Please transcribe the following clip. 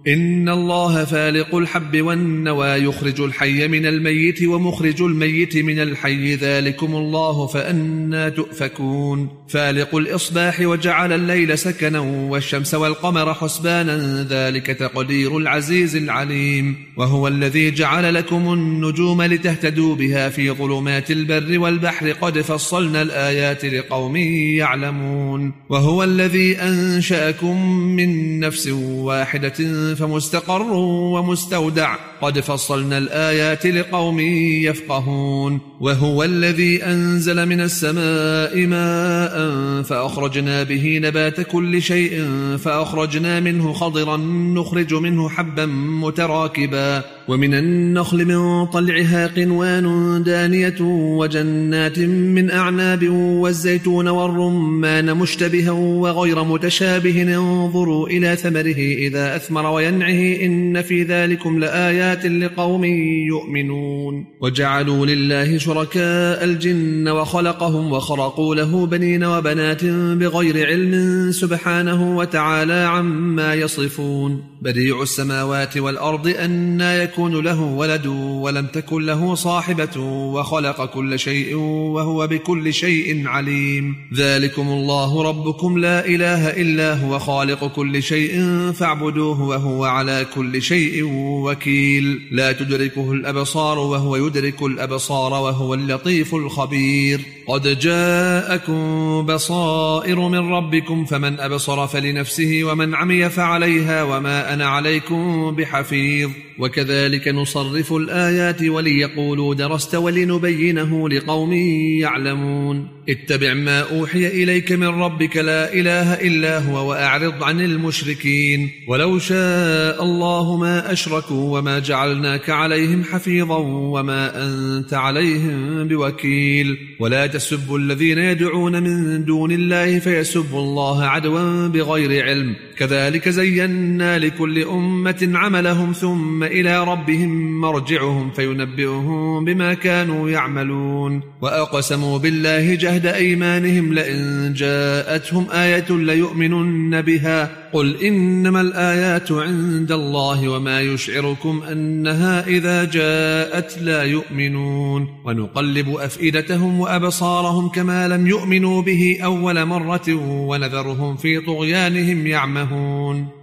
إن الله فالق الحب والنوى يخرج الحي من الميت ومخرج الميت من الحي ذلكم الله فأنى تؤفكون فالق الإصباح وجعل الليل سكنا والشمس والقمر حسبانا ذلك تقدير العزيز العليم وهو الذي جعل لكم النجوم لتهتدوا بها في ظلمات البر والبحر قد فصلنا الآيات لقوم يعلمون وهو الذي أنشأكم من نفس واحدة فمستقر ومستودع قد فصلنا الآيات لقوم يفقهون وهو الذي أنزل من السماء ماء فأخرجنا به نبات كل شيء فأخرجنا منه خضرا نخرج منه حبا متراكبا ومن النخل من طلعها قنوان دانية وجنات من أعناب والزيتون والرمان مشتبها وغير متشابه انظروا إلى ثمره إذا أثمر وينعه إن في ذلكم لآيات لقوم يؤمنون وجعلوا لله شركاء الجن وخلقهم وخرقوا له بنين وبنات بغير علم سبحانه وتعالى عما يصفون بديع السماوات والأرض أنى يكون له ولد ولم تكن له صاحبة وخلق كل شيء وهو بكل شيء عليم ذلكم الله ربكم لا إله إلا هو خالق كل شيء فاعبدوه وهو على كل شيء وكيل لا تدركه الأبصار وهو يدرك الأبصار وهو اللطيف الخبير قد جاءكم بصائر من ربكم فمن أبصر فلنفسه ومن عمي فعليها وما أنا عليكم بحفيظ وكذلك نصرف الآيات وليقولوا درست ولنبينه لقوم يعلمون اتبع ما أوحي إليك من ربك لا إله إلا هو وأعرض عن المشركين ولو شاء الله ما أشركوا وما جعلناك عليهم حفيظا وما أنت عليهم بوكيل ولا تسبوا الذين يدعون من دون الله فيسبوا الله عدوا بغير علم كذلك زينا لكل أمة عملهم ثم إلى ربهم مرجعهم فينبئهم بما كانوا يعملون وأقسموا بالله جهد أيمانهم لئن جاءتهم آية ليؤمنن بها قل إنما الآيات عند الله وما يشعركم أنها إذا جاءت لا يؤمنون ونقلب أفئدتهم وأبصارهم كما لم يؤمنوا به أول مرة ونذرهم في طغيانهم يعمهون